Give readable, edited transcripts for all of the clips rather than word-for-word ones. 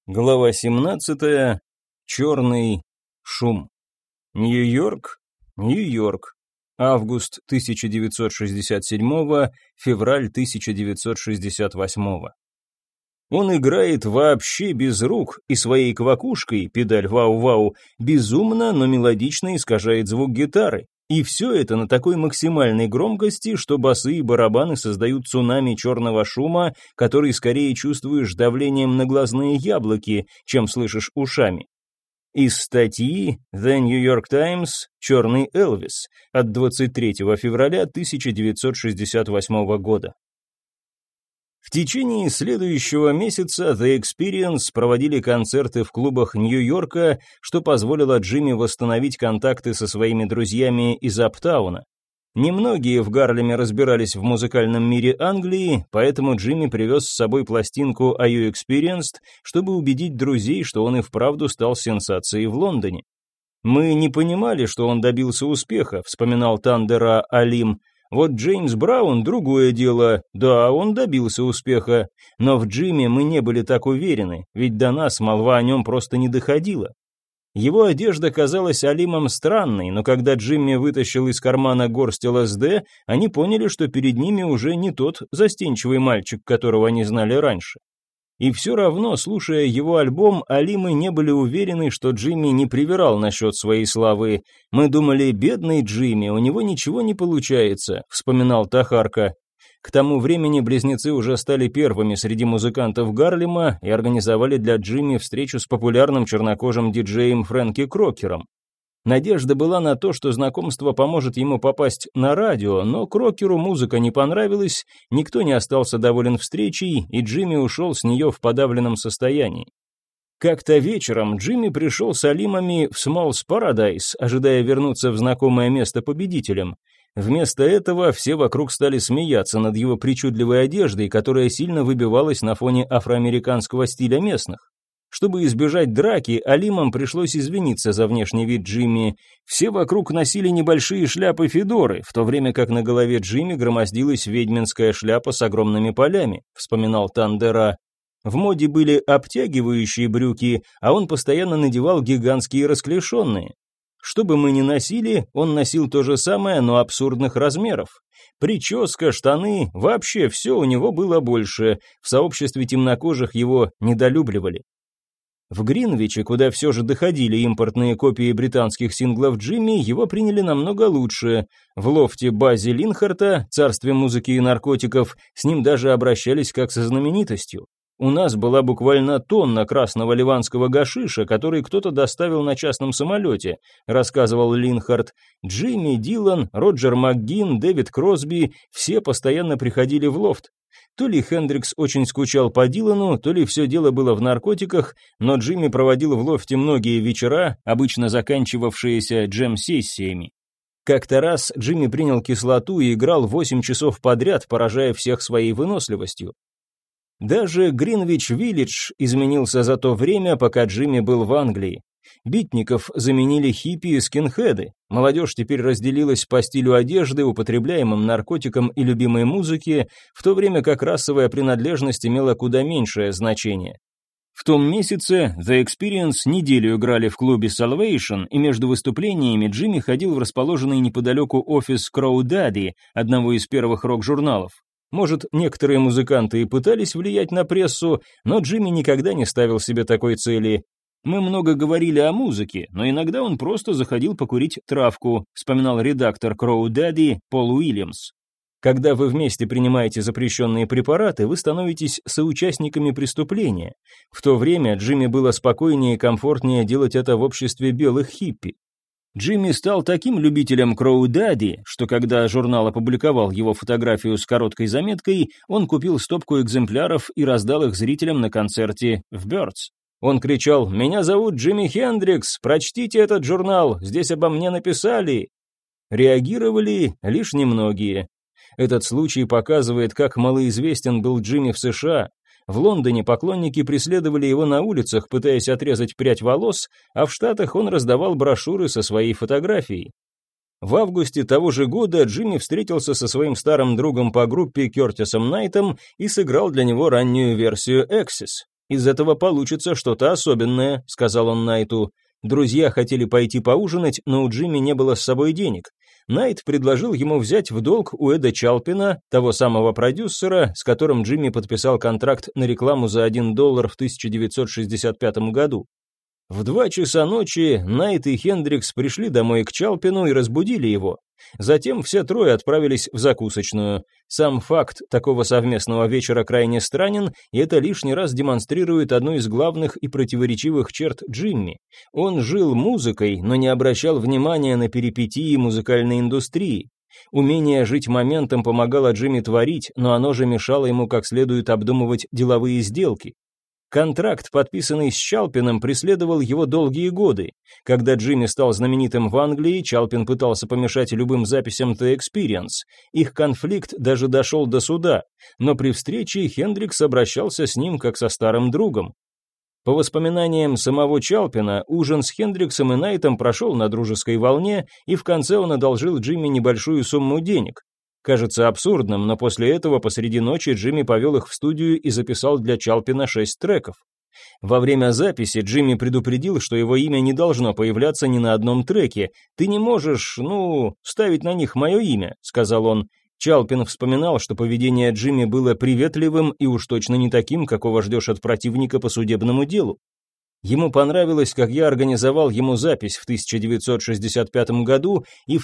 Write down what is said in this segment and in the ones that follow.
Глава 17. Черный шум. Нью-Йорк, Нью-Йорк. Август 1967, февраль 1968. Он играет вообще без рук и своей квакушкой, педаль вау-вау, безумно, но мелодично искажает звук гитары. И все это на такой максимальной громкости, что басы и барабаны создают цунами черного шума, который скорее чувствуешь давлением на глазные яблоки, чем слышишь ушами. Из статьи The New York Times «Черный Элвис» от 23 февраля 1968 года. В течение следующего месяца The Experience проводили концерты в клубах Нью-Йорка, что позволило Джимми восстановить контакты со своими друзьями из Аптауна. Немногие в Гарлеме разбирались в музыкальном мире Англии, поэтому Джимми привез с собой пластинку Are You Experienced, чтобы убедить друзей, что он и вправду стал сенсацией в Лондоне. «Мы не понимали, что он добился успеха», — вспоминал Тандера Алим. Вот Джеймс Браун – другое дело, да, он добился успеха, но в Джимми мы не были так уверены, ведь до нас молва о нем просто не доходила. Его одежда казалась Алимом странной, но когда Джимми вытащил из кармана горсть ЛСД, они поняли, что перед ними уже не тот застенчивый мальчик, которого они знали раньше. И все равно, слушая его альбом, Алимы не были уверены, что Джимми не привирал насчет своей славы. «Мы думали, бедный Джимми, у него ничего не получается», — вспоминал Тахарка. К тому времени близнецы уже стали первыми среди музыкантов Гарлема и организовали для Джимми встречу с популярным чернокожим диджеем Фрэнки Крокером. Надежда была на то, что знакомство поможет ему попасть на радио, но Крокеру музыка не понравилась, никто не остался доволен встречей, и Джимми ушел с нее в подавленном состоянии. Как-то вечером Джимми пришел с Алимами в Small's Paradise, ожидая вернуться в знакомое место победителем. Вместо этого все вокруг стали смеяться над его причудливой одеждой, которая сильно выбивалась на фоне афроамериканского стиля местных. Чтобы избежать драки, Алимам пришлось извиниться за внешний вид Джимми. Все вокруг носили небольшие шляпы-федоры, в то время как на голове Джимми громоздилась ведьминская шляпа с огромными полями, вспоминал Тандера. В моде были обтягивающие брюки, а он постоянно надевал гигантские расклешенные. Что бы мы ни носили, он носил то же самое, но абсурдных размеров. Прическа, штаны, вообще все у него было больше, в сообществе темнокожих его недолюбливали. В Гринвиче, куда все же доходили импортные копии британских синглов Джимми, его приняли намного лучше. В лофте Баззи Линхарта, царстве музыки и наркотиков, с ним даже обращались как со знаменитостью. У нас была буквально тонна красного ливанского гашиша, который кто-то доставил на частном самолете, рассказывал Линхарт. Джимми, Дилан, Роджер МакГinn, Дэвид Кросби – все постоянно приходили в лофт. То ли Хендрикс очень скучал по Дилану, то ли все дело было в наркотиках, но Джимми проводил в лофте многие вечера, обычно заканчивавшиеся джем-сессиями. Как-то раз Джимми принял кислоту и играл 8 часов подряд, поражая всех своей выносливостью. Даже Гринвич-Виллидж изменился за то время, пока Джимми был в Англии. Битников заменили хиппи и скинхеды. Молодежь теперь разделилась по стилю одежды, употребляемым наркотикам и любимой музыке, в то время как расовая принадлежность имела куда меньшее значение. В том месяце The Experience неделю играли в клубе Salvation, и между выступлениями Джимми ходил в расположенный неподалеку офис Crow Daddy, одного из первых рок-журналов. Может, некоторые музыканты и пытались влиять на прессу, но Джимми никогда не ставил себе такой цели. «Мы много говорили о музыке, но иногда он просто заходил покурить травку», вспоминал редактор Crow Daddy Пол Уильямс. Когда вы вместе принимаете запрещенные препараты, вы становитесь соучастниками преступления. В то время Джимми было спокойнее и комфортнее делать это в обществе белых хиппи. Джимми стал таким любителем Crow Daddy, что когда журнал опубликовал его фотографию с короткой заметкой, он купил стопку экземпляров и раздал их зрителям на концерте в Бёрдс. Он кричал: «Меня зовут Джимми Хендрикс, прочтите этот журнал, здесь обо мне написали». Реагировали лишь немногие. Этот случай показывает, как малоизвестен был Джимми в США. В Лондоне поклонники преследовали его на улицах, пытаясь отрезать прядь волос, а в Штатах он раздавал брошюры со своей фотографией. В августе того же года Джимми встретился со своим старым другом по группе Кертисом Найтом и сыграл для него раннюю версию Axis. «Из этого получится что-то особенное», — сказал он Найту. Друзья хотели пойти поужинать, но у Джимми не было с собой денег. Найт предложил ему взять в долг у Эда Чалпина, того самого продюсера, с которым Джимми подписал контракт на рекламу за $1 в 1965 году. В 2 часа ночи Найт и Хендрикс пришли домой к Чалпину и разбудили его. Затем все трое отправились в закусочную. Сам факт такого совместного вечера крайне странен, и это лишний раз демонстрирует одну из главных и противоречивых черт Джимми. Он жил музыкой, но не обращал внимания на перипетии музыкальной индустрии. Умение жить моментом помогало Джимми творить, но оно же мешало ему как следует обдумывать деловые сделки. Контракт, подписанный с Чалпином, преследовал его долгие годы. Когда Джимми стал знаменитым в Англии, Чалпин пытался помешать любым записям The Experience. Их конфликт даже дошел до суда, но при встрече Хендрикс обращался с ним как со старым другом. По воспоминаниям самого Чалпина, ужин с Хендриксом и Найтом прошел на дружеской волне, и в конце он одолжил Джимми небольшую сумму денег. Кажется абсурдным, но после этого посреди ночи Джимми повел их в студию и записал для Чалпина 6 треков. Во время записи Джимми предупредил, что его имя не должно появляться ни на одном треке. «Ты не можешь, ставить на них мое имя», — сказал он. Чалпин вспоминал, что поведение Джимми было приветливым и уж точно не таким, какого ждешь от противника по судебному делу. Ему понравилось, как я организовал ему запись в 1965 году, и в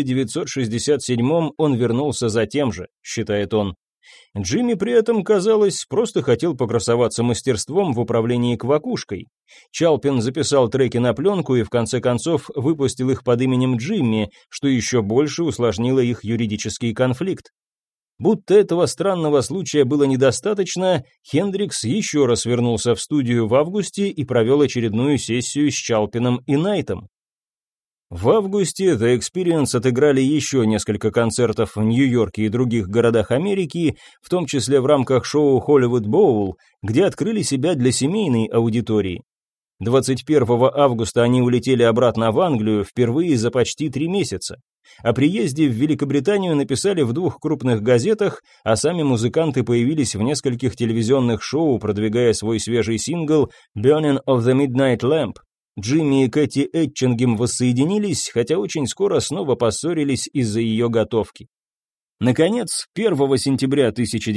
1967 он вернулся за тем же, считает он. Джимми при этом, казалось, просто хотел покрасоваться мастерством в управлении квакушкой. Чалпин записал треки на пленку и в конце концов выпустил их под именем Джимми, что еще больше усложнило их юридический конфликт. Будто этого странного случая было недостаточно, Хендрикс еще раз вернулся в студию в августе и провел очередную сессию с Чалпином и Найтом. В августе The Experience отыграли еще несколько концертов в Нью-Йорке и других городах Америки, в том числе в рамках шоу Hollywood Bowl, где открыли себя для семейной аудитории. 21 августа они улетели обратно в Англию впервые за почти 3 месяца. О приезде в Великобританию написали в 2 крупных газетах, а сами музыканты появились в нескольких телевизионных шоу, продвигая свой свежий сингл «Burning of the Midnight Lamp». Джимми и Кэти Этчингем воссоединились, хотя очень скоро снова поссорились из-за ее готовки. Наконец, 1 сентября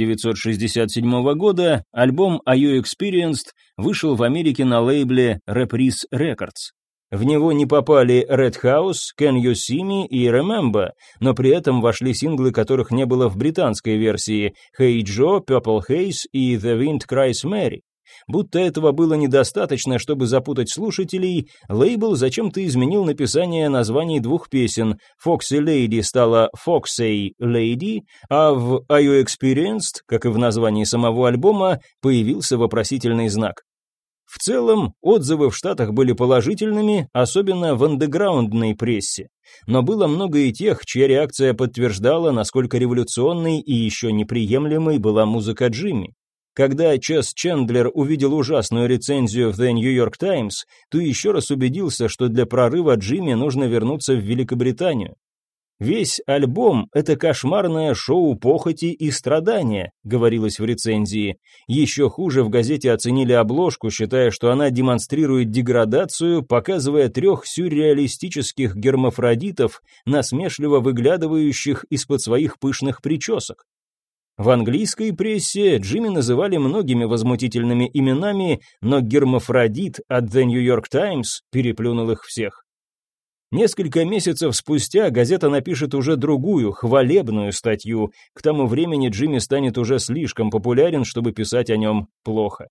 1967 года альбом Are You Experienced вышел в Америке на лейбле Reprise Records. В него не попали Red House, Can You See Me и Remember, но при этом вошли синглы, которых не было в британской версии Hey Joe, Purple Haze и The Wind Cries Mary. Будто этого было недостаточно, чтобы запутать слушателей, лейбл зачем-то изменил написание названий 2 песен. Foxy Lady стала Foxy Lady, а в Are You Experienced, как и в названии самого альбома, появился вопросительный знак. В целом, отзывы в Штатах были положительными, особенно в андеграундной прессе. Но было много и тех, чья реакция подтверждала, насколько революционной и еще неприемлемой была музыка Джимми. Когда Чес Чендлер увидел ужасную рецензию в The New York Times, то еще раз убедился, что для прорыва Джимми нужно вернуться в Великобританию. «Весь альбом – это кошмарное шоу похоти и страдания», – говорилось в рецензии. Еще хуже в газете оценили обложку, считая, что она демонстрирует деградацию, показывая 3 сюрреалистических гермафродитов, насмешливо выглядывающих из-под своих пышных причесок. В английской прессе Джимми называли многими возмутительными именами, но гермафродит от The New York Times переплюнул их всех. Несколько месяцев спустя газета напишет уже другую, хвалебную статью. К тому времени Джимми станет уже слишком популярен, чтобы писать о нем плохо.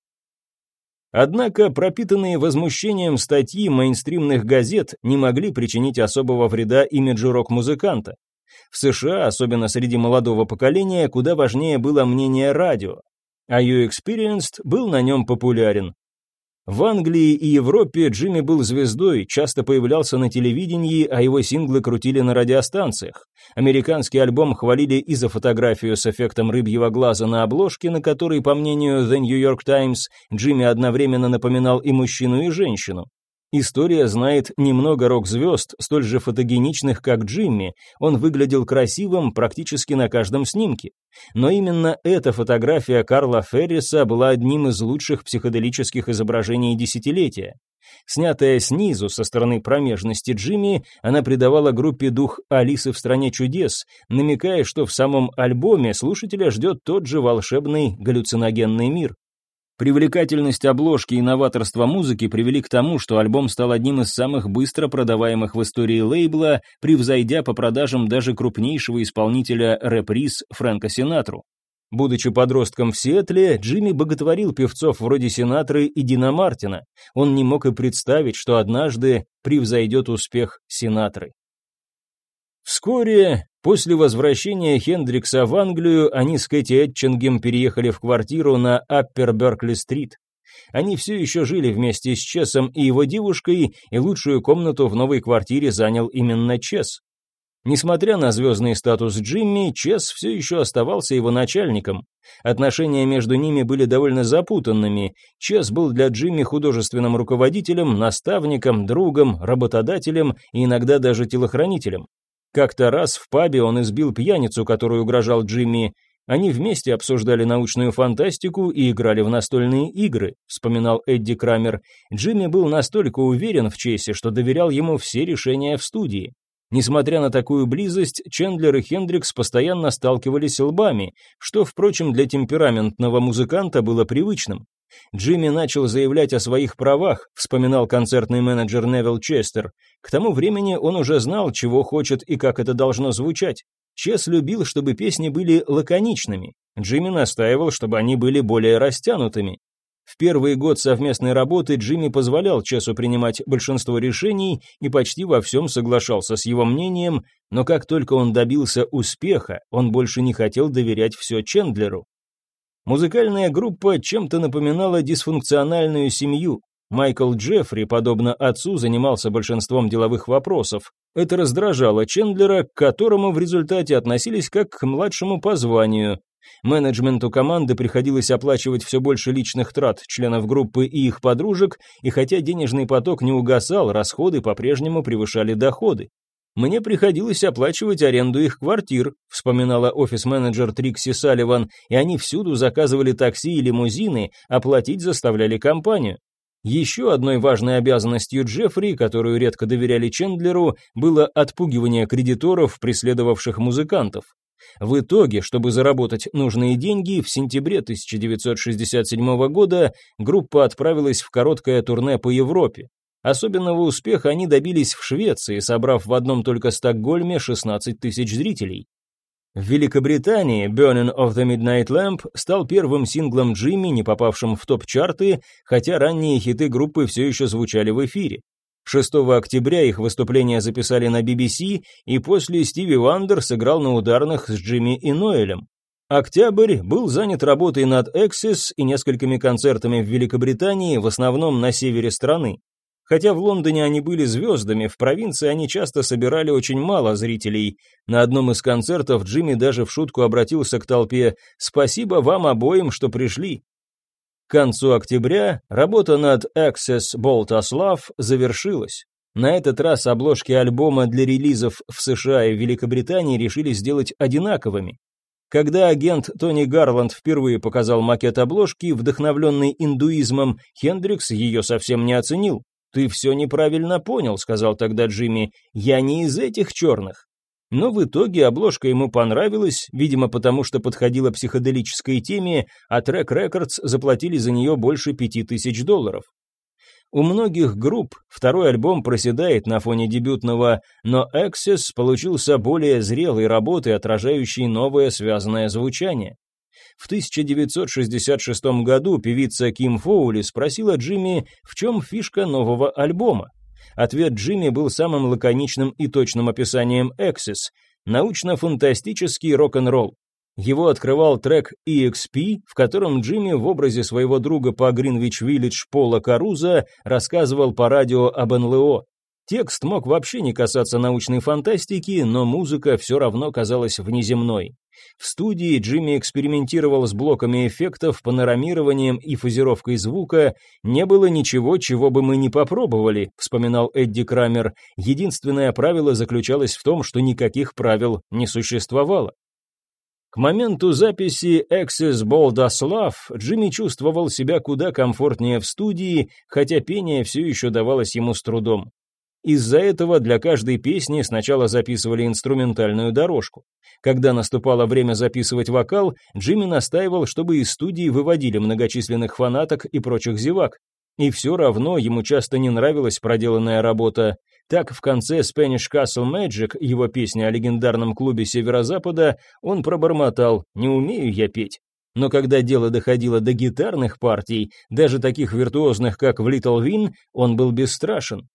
Однако пропитанные возмущением статьи мейнстримных газет не могли причинить особого вреда имиджу рок-музыканта. В США, особенно среди молодого поколения, куда важнее было мнение радио. Are You Experienced был на нем популярен. В Англии и Европе Джимми был звездой, часто появлялся на телевидении, а его синглы крутили на радиостанциях. Американский альбом хвалили и за фотографию с эффектом рыбьего глаза на обложке, на которой, по мнению The New York Times, Джимми одновременно напоминал и мужчину, и женщину. История знает немного рок-звезд, столь же фотогеничных, как Джимми. Он выглядел красивым практически на каждом снимке. Но именно эта фотография Карла Ферриса была одним из лучших психоделических изображений десятилетия. Снятая снизу, со стороны промежности Джимми, она придавала группе дух «Алисы в стране чудес», намекая, что в самом альбоме слушателя ждет тот же волшебный галлюциногенный мир. Привлекательность обложки и новаторство музыки привели к тому, что альбом стал одним из самых быстро продаваемых в истории лейбла, превзойдя по продажам даже крупнейшего исполнителя реприз Фрэнка Синатру. Будучи подростком в Сиэтле, Джимми боготворил певцов вроде Синатры и Дина Мартина. Он не мог и представить, что однажды превзойдет успех Синатры. Вскоре, после возвращения Хендрикса в Англию, они с Кэти Этчингем переехали в квартиру на Аппер Беркли-стрит. Они все еще жили вместе с Чесом и его девушкой, и лучшую комнату в новой квартире занял именно Чес. Несмотря на звездный статус Джимми, Чес все еще оставался его начальником. Отношения между ними были довольно запутанными. Чес был для Джимми художественным руководителем, наставником, другом, работодателем и иногда даже телохранителем. Как-то раз в пабе он избил пьяницу, которую угрожал Джимми. Они вместе обсуждали научную фантастику и играли в настольные игры, вспоминал Эдди Крамер. Джимми был настолько уверен в Чесе, что доверял ему все решения в студии. Несмотря на такую близость, Чендлер и Хендрикс постоянно сталкивались лбами, что, впрочем, для темпераментного музыканта было привычным. Джимми начал заявлять о своих правах, вспоминал концертный менеджер Невил Честер. К тому времени он уже знал, чего хочет и как это должно звучать. Чес любил, чтобы песни были лаконичными. Джимми настаивал, чтобы они были более растянутыми. В первый год совместной работы Джимми позволял Чесу принимать большинство решений и почти во всем соглашался с его мнением, но как только он добился успеха, он больше не хотел доверять все Чендлеру. Музыкальная группа чем-то напоминала дисфункциональную семью. Майкл Джеффри, подобно отцу, занимался большинством деловых вопросов. Это раздражало Чендлера, к которому в результате относились как к младшему по званию. Менеджменту команды приходилось оплачивать все больше личных трат членов группы и их подружек, и хотя денежный поток не угасал, расходы по-прежнему превышали доходы. «Мне приходилось оплачивать аренду их квартир», вспоминала офис-менеджер Трикси Салливан, и они всюду заказывали такси и лимузины, а платить заставляли компанию. Еще одной важной обязанностью Джеффри, которую редко доверяли Чендлеру, было отпугивание кредиторов, преследовавших музыкантов. В итоге, чтобы заработать нужные деньги, в сентябре 1967 года группа отправилась в короткое турне по Европе. Особенного успеха они добились в Швеции, собрав в одном только Стокгольме 16 тысяч зрителей. В Великобритании «Burning of the Midnight Lamp» стал первым синглом Джимми, не попавшим в топ-чарты, хотя ранние хиты группы все еще звучали в эфире. 6 октября их выступления записали на BBC, и после Стиви Вандер сыграл на ударных с Джимми и Ноэлем. Октябрь был занят работой над «Axis» и несколькими концертами в Великобритании, в основном на севере страны. Хотя в Лондоне они были звездами, в провинции они часто собирали очень мало зрителей. На одном из концертов Джимми даже в шутку обратился к толпе: «Спасибо вам обоим, что пришли». К концу октября работа над Access Bolt Us Love завершилась. На этот раз обложки альбома для релизов в США и Великобритании решили сделать одинаковыми. Когда агент Тони Гарланд впервые показал макет обложки, вдохновленный индуизмом, Хендрикс ее совсем не оценил. «Ты все неправильно понял», — сказал тогда Джимми, — «я не из этих черных». Но в итоге обложка ему понравилась, видимо, потому что подходила психоделической теме, а Track Records заплатили за нее больше $5000. У многих групп второй альбом проседает на фоне дебютного, но Access получился более зрелой работой, отражающей новое связанное звучание. В 1966 году певица Ким Фоули спросила Джимми, в чем фишка нового альбома. Ответ Джимми был самым лаконичным и точным описанием Access – научно-фантастический рок-н-ролл. Его открывал трек EXP, в котором Джимми в образе своего друга по Гринвич-Виллидж Пола Каруза рассказывал по радио об НЛО. Текст мог вообще не касаться научной фантастики, но музыка все равно казалась внеземной. В студии Джимми экспериментировал с блоками эффектов, панорамированием и фазировкой звука. «Не было ничего, чего бы мы не попробовали», — вспоминал Эдди Крамер. «Единственное правило заключалось в том, что никаких правил не существовало». К моменту записи «Axis Bold as Love» Джимми чувствовал себя куда комфортнее в студии, хотя пение все еще давалось ему с трудом. Из-за этого для каждой песни сначала записывали инструментальную дорожку. Когда наступало время записывать вокал, Джимми настаивал, чтобы из студии выводили многочисленных фанаток и прочих зевак. И все равно ему часто не нравилась проделанная работа. Так, в конце Spanish Castle Magic, его песни о легендарном клубе Северо-Запада, он пробормотал «Не умею я петь». Но когда дело доходило до гитарных партий, даже таких виртуозных, как в Little Win, он был бесстрашен.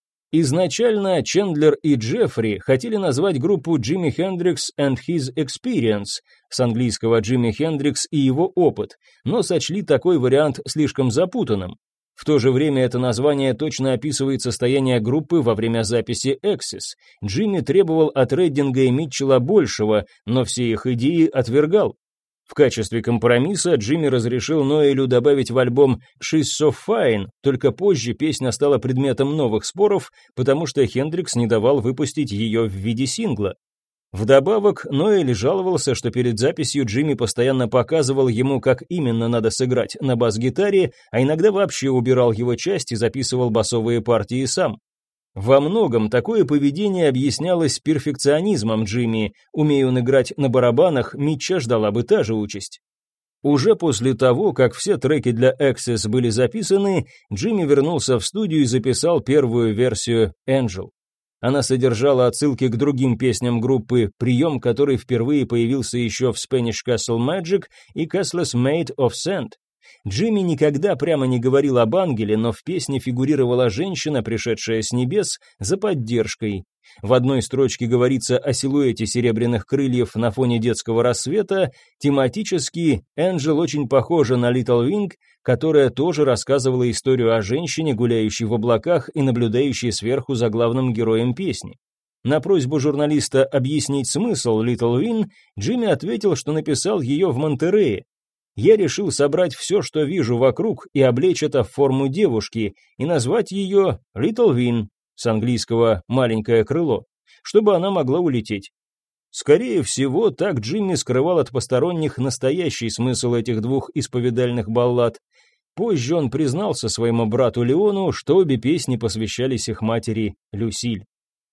Изначально Чендлер и Джеффри хотели назвать группу Jimi Hendrix and His Experience, с английского Джимми Хендрикс и его опыт, но сочли такой вариант слишком запутанным. В то же время это название точно описывает состояние группы во время записи Axis. Джимми требовал от Реддинга и Митчелла большего, но все их идеи отвергал. В качестве компромисса Джимми разрешил Ноэлю добавить в альбом «She's So Fine», только позже песня стала предметом новых споров, потому что Хендрикс не давал выпустить ее в виде сингла. Вдобавок, Ноэль жаловался, что перед записью Джимми постоянно показывал ему, как именно надо сыграть на бас-гитаре, а иногда вообще убирал его часть и записывал басовые партии сам. Во многом такое поведение объяснялось перфекционизмом Джимми. Умея он играть на барабанах, Митча ждала бы та же участь. Уже после того, как все треки для Axis были записаны, Джимми вернулся в студию и записал первую версию «Angel». Она содержала отсылки к другим песням группы, прием, который впервые появился еще в Spanish Castle Magic и Castles Made of Sand. Джимми никогда прямо не говорил об ангеле, но в песне фигурировала женщина, пришедшая с небес, за поддержкой. В одной строчке говорится о силуэте серебряных крыльев на фоне детского рассвета. Тематически Энджел очень похожа на Little Wing, которая тоже рассказывала историю о женщине, гуляющей в облаках и наблюдающей сверху за главным героем песни. На просьбу журналиста объяснить смысл Little Wing, Джимми ответил, что написал ее в Монтерее. «Я решил собрать все, что вижу вокруг, и облечь это в форму девушки, и назвать ее Little Wing, с английского «маленькое крыло», чтобы она могла улететь». Скорее всего, так Джимми скрывал от посторонних настоящий смысл этих двух исповедальных баллад. Позже он признался своему брату Леону, что обе песни посвящались их матери Люсиль.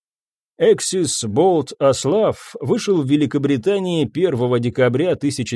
Axis Bold as Love вышел в Великобритании 1 декабря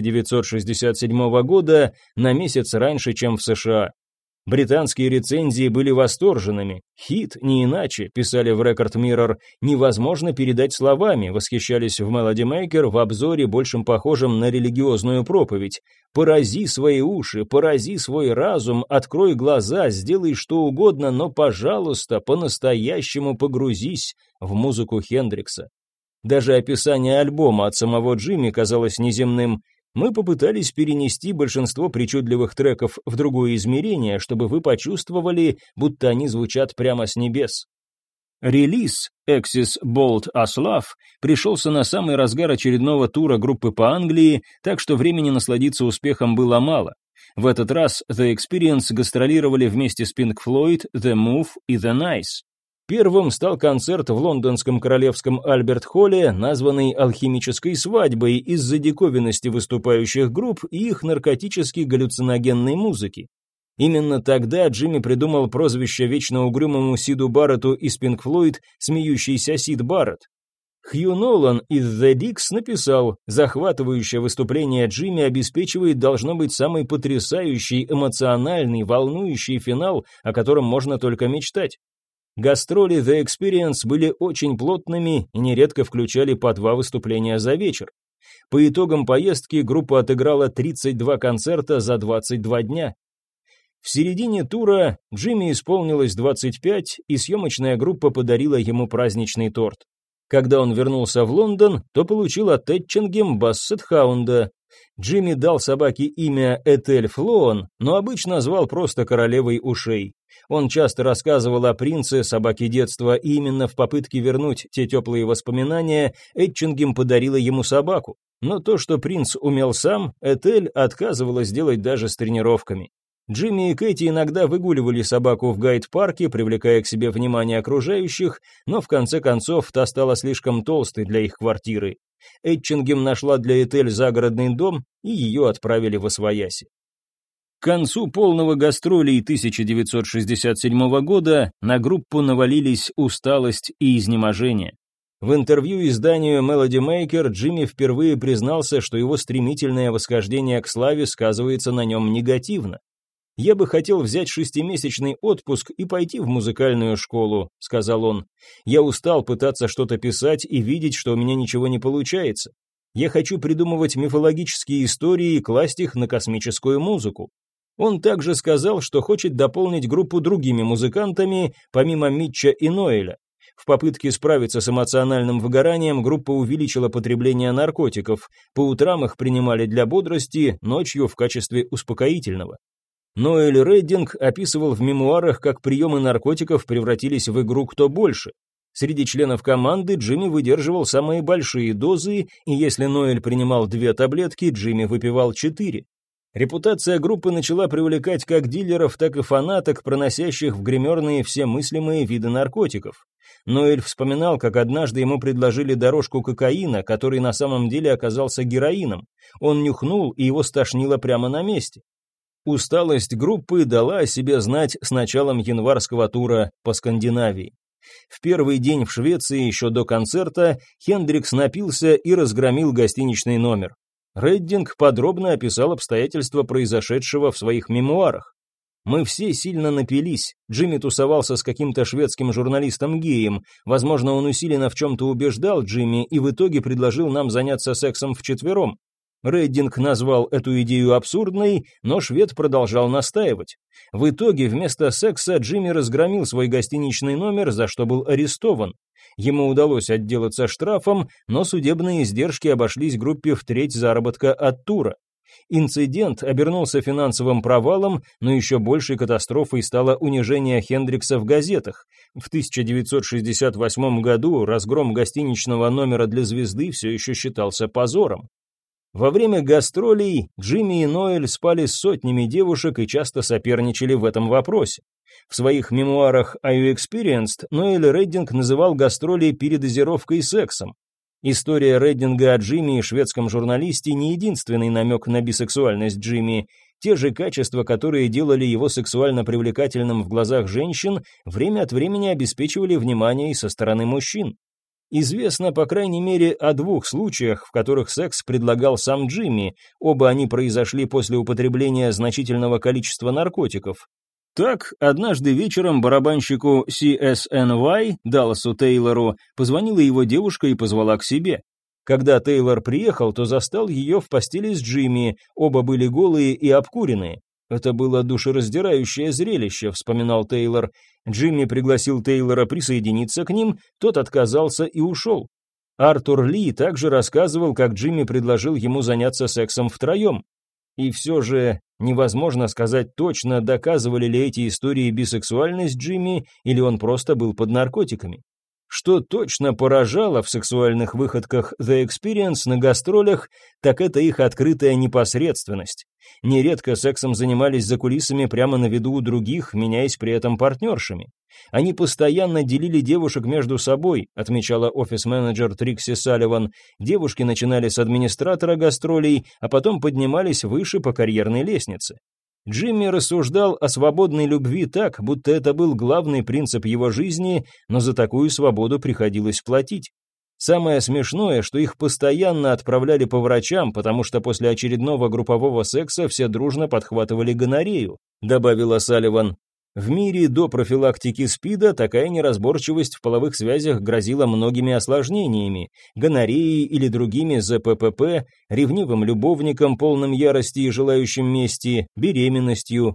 1967 года, на месяц раньше, чем в США. Британские рецензии были восторженными. «Хит, не иначе», писали в Record Mirror, «невозможно передать словами», восхищались в Melody Maker в обзоре, большим похожем на религиозную проповедь. «Порази свои уши, порази свой разум, открой глаза, сделай что угодно, но, пожалуйста, по-настоящему погрузись в музыку Хендрикса». Даже описание альбома от самого Джимми казалось неземным. Мы попытались перенести большинство причудливых треков в другое измерение, чтобы вы почувствовали, будто они звучат прямо с небес. Релиз Axis Bold as Love пришелся на самый разгар очередного тура группы по Англии, так что времени насладиться успехом было мало. В этот раз The Experience гастролировали вместе с Pink Floyd, The Move и The Nice. Первым стал концерт в лондонском королевском Альберт-холле, названный «Алхимической свадьбой» из-за диковинности выступающих групп и их наркотически галлюциногенной музыки. Именно тогда Джимми придумал прозвище вечно угрюмому Сиду Барретту из Pink Floyd «Смеющийся Сид Барретт». Хью Нолан из The Dicks написал: «Захватывающее выступление Джимми обеспечивает должно быть самый потрясающий, эмоциональный, волнующий финал, о котором можно только мечтать». Гастроли The Experience были очень плотными и нередко включали по 2 выступления за вечер. По итогам поездки группа отыграла 32 концерта за 22 дня. В середине тура Джимми исполнилось 25, и съемочная группа подарила ему праздничный торт. Когда он вернулся в Лондон, то получил от Этчингем бассет-хаунда. Джимми дал собаке имя Этель Флоан, но обычно звал просто королевой ушей. Он часто рассказывал о принце, собаке детства, и именно в попытке вернуть те теплые воспоминания Этчингем подарила ему собаку. Но то, что принц умел сам, Этель отказывалась делать даже с тренировками. Джимми и Кэти иногда выгуливали собаку в гайд-парке, привлекая к себе внимание окружающих, но в конце концов та стала слишком толстой для их квартиры. Этчингем нашла для Этель загородный дом, и ее отправили в освояси. К концу полного гастролей 1967 года на группу навалились усталость и изнеможение. В интервью изданию Melody Maker Джимми впервые признался, что его стремительное восхождение к славе сказывается на нем негативно. «Я бы хотел взять 6-месячный отпуск и пойти в музыкальную школу», — сказал он. «Я устал пытаться что-то писать и видеть, что у меня ничего не получается. Я хочу придумывать мифологические истории и класть их на космическую музыку». Он также сказал, что хочет дополнить группу другими музыкантами, помимо Митча и Ноэля. В попытке справиться с эмоциональным выгоранием группа увеличила потребление наркотиков. По утрам их принимали для бодрости, ночью в качестве успокоительного. Ноэль Реддинг описывал в мемуарах, как приемы наркотиков превратились в игру «Кто больше?». Среди членов команды Джимми выдерживал самые большие дозы, и если Ноэль принимал 2 таблетки, Джимми выпивал 4. Репутация группы начала привлекать как дилеров, так и фанаток, проносящих в гримерные все мыслимые виды наркотиков. Ноэль вспоминал, как однажды ему предложили дорожку кокаина, который на самом деле оказался героином. Он нюхнул, и его стошнило прямо на месте. Усталость группы дала о себе знать с началом январского тура по Скандинавии. В первый день в Швеции, еще до концерта, Хендрикс напился и разгромил гостиничный номер. Реддинг подробно описал обстоятельства произошедшего в своих мемуарах. «Мы все сильно напились. Джимми тусовался с каким-то шведским журналистом-геем. Возможно, он усиленно в чем-то убеждал Джимми и в итоге предложил нам заняться сексом вчетвером. Реддинг назвал эту идею абсурдной, но швед продолжал настаивать. В итоге вместо секса Джимми разгромил свой гостиничный номер, за что был арестован. Ему удалось отделаться штрафом, но судебные издержки обошлись группе в треть заработка от тура. Инцидент обернулся финансовым провалом, но еще большей катастрофой стало унижение Хендрикса в газетах. В 1968 году разгром гостиничного номера для звезды все еще считался позором. Во время гастролей Джимми и Ноэль спали с сотнями девушек и часто соперничали в этом вопросе. В своих мемуарах «Are You Experienced» Ноэль Реддинг называл гастроли передозировкой сексом. История Реддинга о Джимми и шведском журналисте не единственный намек на бисексуальность Джимми. Те же качества, которые делали его сексуально привлекательным в глазах женщин, время от времени обеспечивали внимание и со стороны мужчин. Известно, по крайней мере, о 2 случаях, в которых секс предлагал сам Джимми, оба они произошли после употребления значительного количества наркотиков. Так, однажды вечером барабанщику CSNY, Далласу Тейлору, позвонила его девушка и позвала к себе. Когда Тейлор приехал, то застал ее в постели с Джимми, оба были голые и обкуренные. «Это было душераздирающее зрелище», — вспоминал Тейлор. Джимми пригласил Тейлора присоединиться к ним, тот отказался и ушел. Артур Ли также рассказывал, как Джимми предложил ему заняться сексом втроем. И все же невозможно сказать точно, доказывали ли эти истории бисексуальность Джимми, или он просто был под наркотиками. Что точно поражало в сексуальных выходках The Experience на гастролях, так это их открытая непосредственность. Нередко сексом занимались за кулисами прямо на виду у других, меняясь при этом партнершами. Они постоянно делили девушек между собой, отмечала офис-менеджер Трикси Салливан. Девушки начинали с администратора гастролей, а потом поднимались выше по карьерной лестнице. Джимми рассуждал о свободной любви так, будто это был главный принцип его жизни, но за такую свободу приходилось платить. Самое смешное, что их постоянно отправляли по врачам, потому что после очередного группового секса все дружно подхватывали гонорею, добавила Салливан. В мире до профилактики СПИДа такая неразборчивость в половых связях грозила многими осложнениями, гонореей или другими ЗППП, ревнивым любовником, полным ярости и желающим мести, беременностью.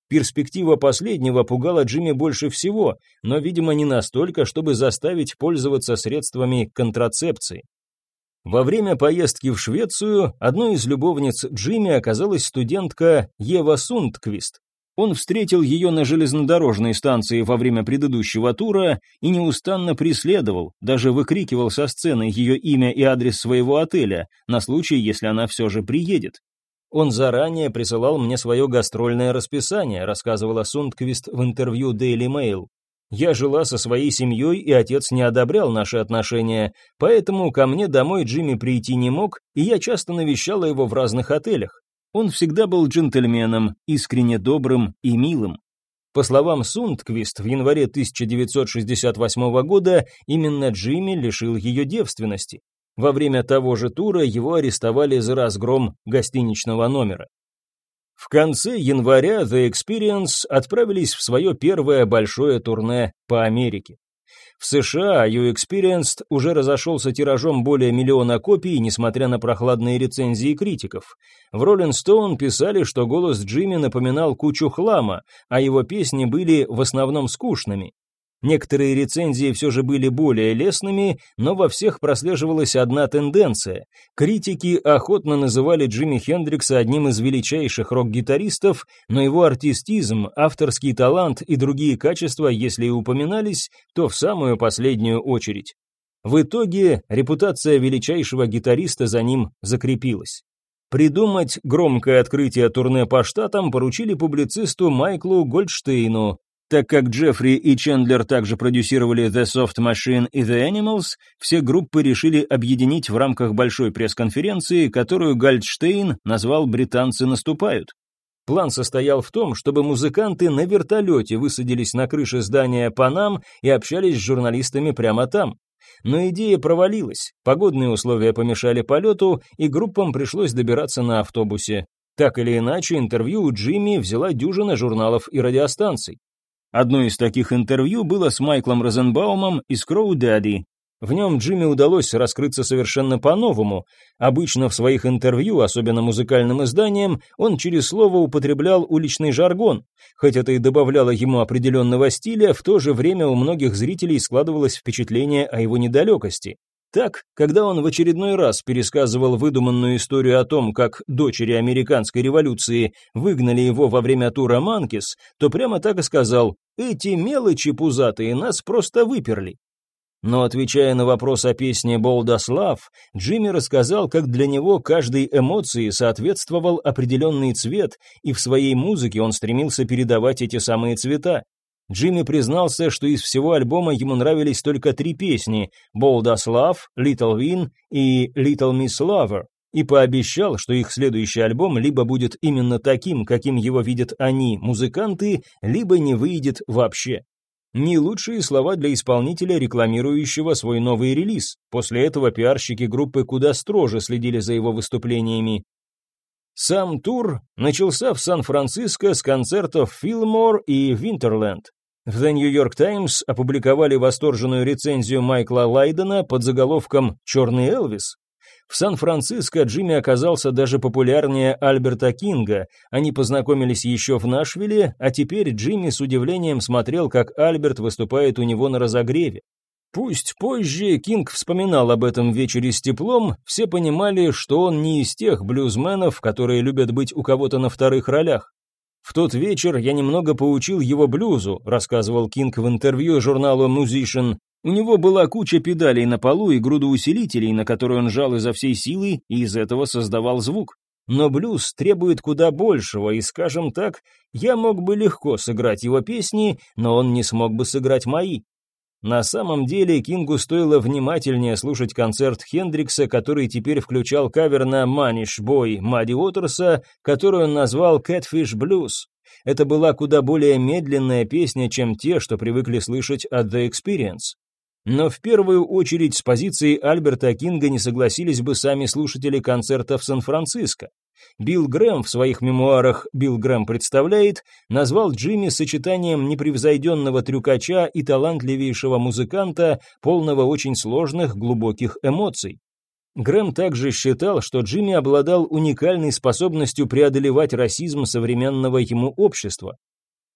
Перспектива последнего пугала Джимми больше всего, но, видимо, не настолько, чтобы заставить пользоваться средствами контрацепции. Во время поездки в Швецию одной из любовниц Джимми оказалась студентка Ева Сундквист. Он встретил ее на железнодорожной станции во время предыдущего тура и неустанно преследовал, даже выкрикивал со сцены ее имя и адрес своего отеля, на случай, если она все же приедет. «Он заранее присылал мне свое гастрольное расписание», рассказывала Сундквист в интервью Daily Mail. «Я жила со своей семьей, и отец не одобрял наши отношения, поэтому ко мне домой Джимми прийти не мог, и я часто навещала его в разных отелях. Он всегда был джентльменом, искренне добрым и милым». По словам Сундквист, в январе 1968 года именно Джимми лишил ее девственности. Во время того же тура его арестовали за разгром гостиничного номера. В конце января The Experience отправились в свое первое большое турне по Америке. В США You Experienced уже разошелся тиражом более 1 миллиона копий, несмотря на прохладные рецензии критиков. В Rolling Stone писали, что голос Джимми напоминал кучу хлама, а его песни были в основном скучными. Некоторые рецензии все же были более лестными, но во всех прослеживалась одна тенденция. Критики охотно называли Джимми Хендрикса одним из величайших рок-гитаристов, но его артистизм, авторский талант и другие качества, если и упоминались, то в самую последнюю очередь. В итоге репутация величайшего гитариста за ним закрепилась. Придумать громкое открытие турне по штатам поручили публицисту Майклу Гольдштейну. Так как Джеффри и Чендлер также продюсировали The Soft Machine и The Animals, все группы решили объединить в рамках большой пресс-конференции, которую Гольдштейн назвал «Британцы наступают». План состоял в том, чтобы музыканты на вертолете высадились на крыше здания Панам и общались с журналистами прямо там. Но идея провалилась, погодные условия помешали полету, и группам пришлось добираться на автобусе. Так или иначе, интервью у Джимми взяла дюжина журналов и радиостанций. Одно из таких интервью было с Майклом Розенбаумом из Crow Daddy. В нем Джимми удалось раскрыться совершенно по-новому. Обычно в своих интервью, особенно музыкальным изданиям, он через слово употреблял уличный жаргон. Хоть это и добавляло ему определенного стиля, в то же время у многих зрителей складывалось впечатление о его недалекости. Так, когда он в очередной раз пересказывал выдуманную историю о том, как дочери американской революции выгнали его во время тура «Манкис», то прямо так и сказал: «Эти мелочи пузатые нас просто выперли». Но отвечая на вопрос о песне «Болдаслав», Джимми рассказал, как для него каждой эмоции соответствовал определенный цвет, и в своей музыке он стремился передавать эти самые цвета. Джимми признался, что из всего альбома ему нравились только 3 песни «Bold as Love», «Little Win» и «Little Miss Lover», и пообещал, что их следующий альбом либо будет именно таким, каким его видят они, музыканты, либо не выйдет вообще. Не лучшие слова для исполнителя, рекламирующего свой новый релиз. После этого пиарщики группы куда строже следили за его выступлениями. Сам тур начался в Сан-Франциско с концертов Fillmore и Winterland. В The New York Times опубликовали восторженную рецензию Майкла Лайдена под заголовком «Черный Элвис». В Сан-Франциско Джимми оказался даже популярнее Альберта Кинга. Они познакомились еще в Нашвилле, а теперь Джимми с удивлением смотрел, как Альберт выступает у него на разогреве. Пусть позже Кинг вспоминал об этом вечере с теплом, все понимали, что он не из тех блюзменов, которые любят быть у кого-то на вторых ролях. «В тот вечер я немного поучил его блюзу», рассказывал Кинг в интервью журналу Musician. «У него была куча педалей на полу и груда усилителей, на которые он жал изо всей силы и из этого создавал звук. Но блюз требует куда большего, и, скажем так, я мог бы легко сыграть его песни, но он не смог бы сыграть мои». На самом деле Кингу стоило внимательнее слушать концерт Хендрикса, который теперь включал кавер на «Manish Boy» Мадди Уотерса, которую он назвал «Catfish Blues». Это была куда более медленная песня, чем те, что привыкли слышать от The Experience. Но в первую очередь с позицией Альберта Кинга не согласились бы сами слушатели концерта в Сан-Франциско. Билл Грэм в своих мемуарах «Билл Грэм представляет» назвал Джимми сочетанием непревзойденного трюкача и талантливейшего музыканта, полного очень сложных, глубоких эмоций. Грэм также считал, что Джимми обладал уникальной способностью преодолевать расизм современного ему общества.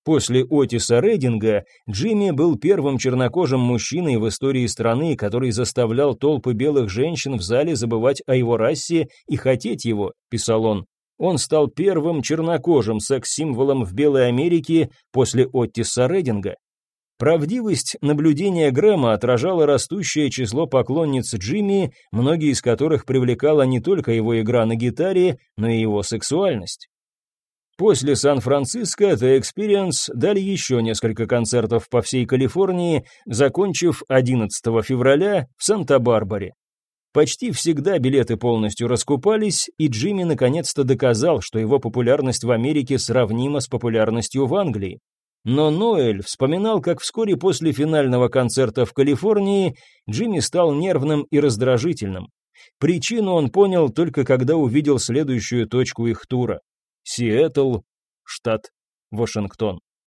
После Отиса Рейдинга Джимми был первым чернокожим мужчиной в истории страны, который заставлял толпы белых женщин в зале забывать о его расе и хотеть его, писал он. Он стал первым чернокожим секс-символом в Белой Америке после Отиса Рейдинга. Правдивость наблюдения Грэма отражала растущее число поклонниц Джимми, многие из которых привлекала не только его игра на гитаре, но и его сексуальность. После Сан-Франциско The Experience дали еще несколько концертов по всей Калифорнии, закончив 11 февраля в Санта-Барбаре. Почти всегда билеты полностью раскупались, и Джимми наконец-то доказал, что его популярность в Америке сравнима с популярностью в Англии. Но Ноэль вспоминал, как вскоре после финального концерта в Калифорнии Джимми стал нервным и раздражительным. Причину он понял только когда увидел следующую точку их тура. Сиэтл, штат Вашингтон.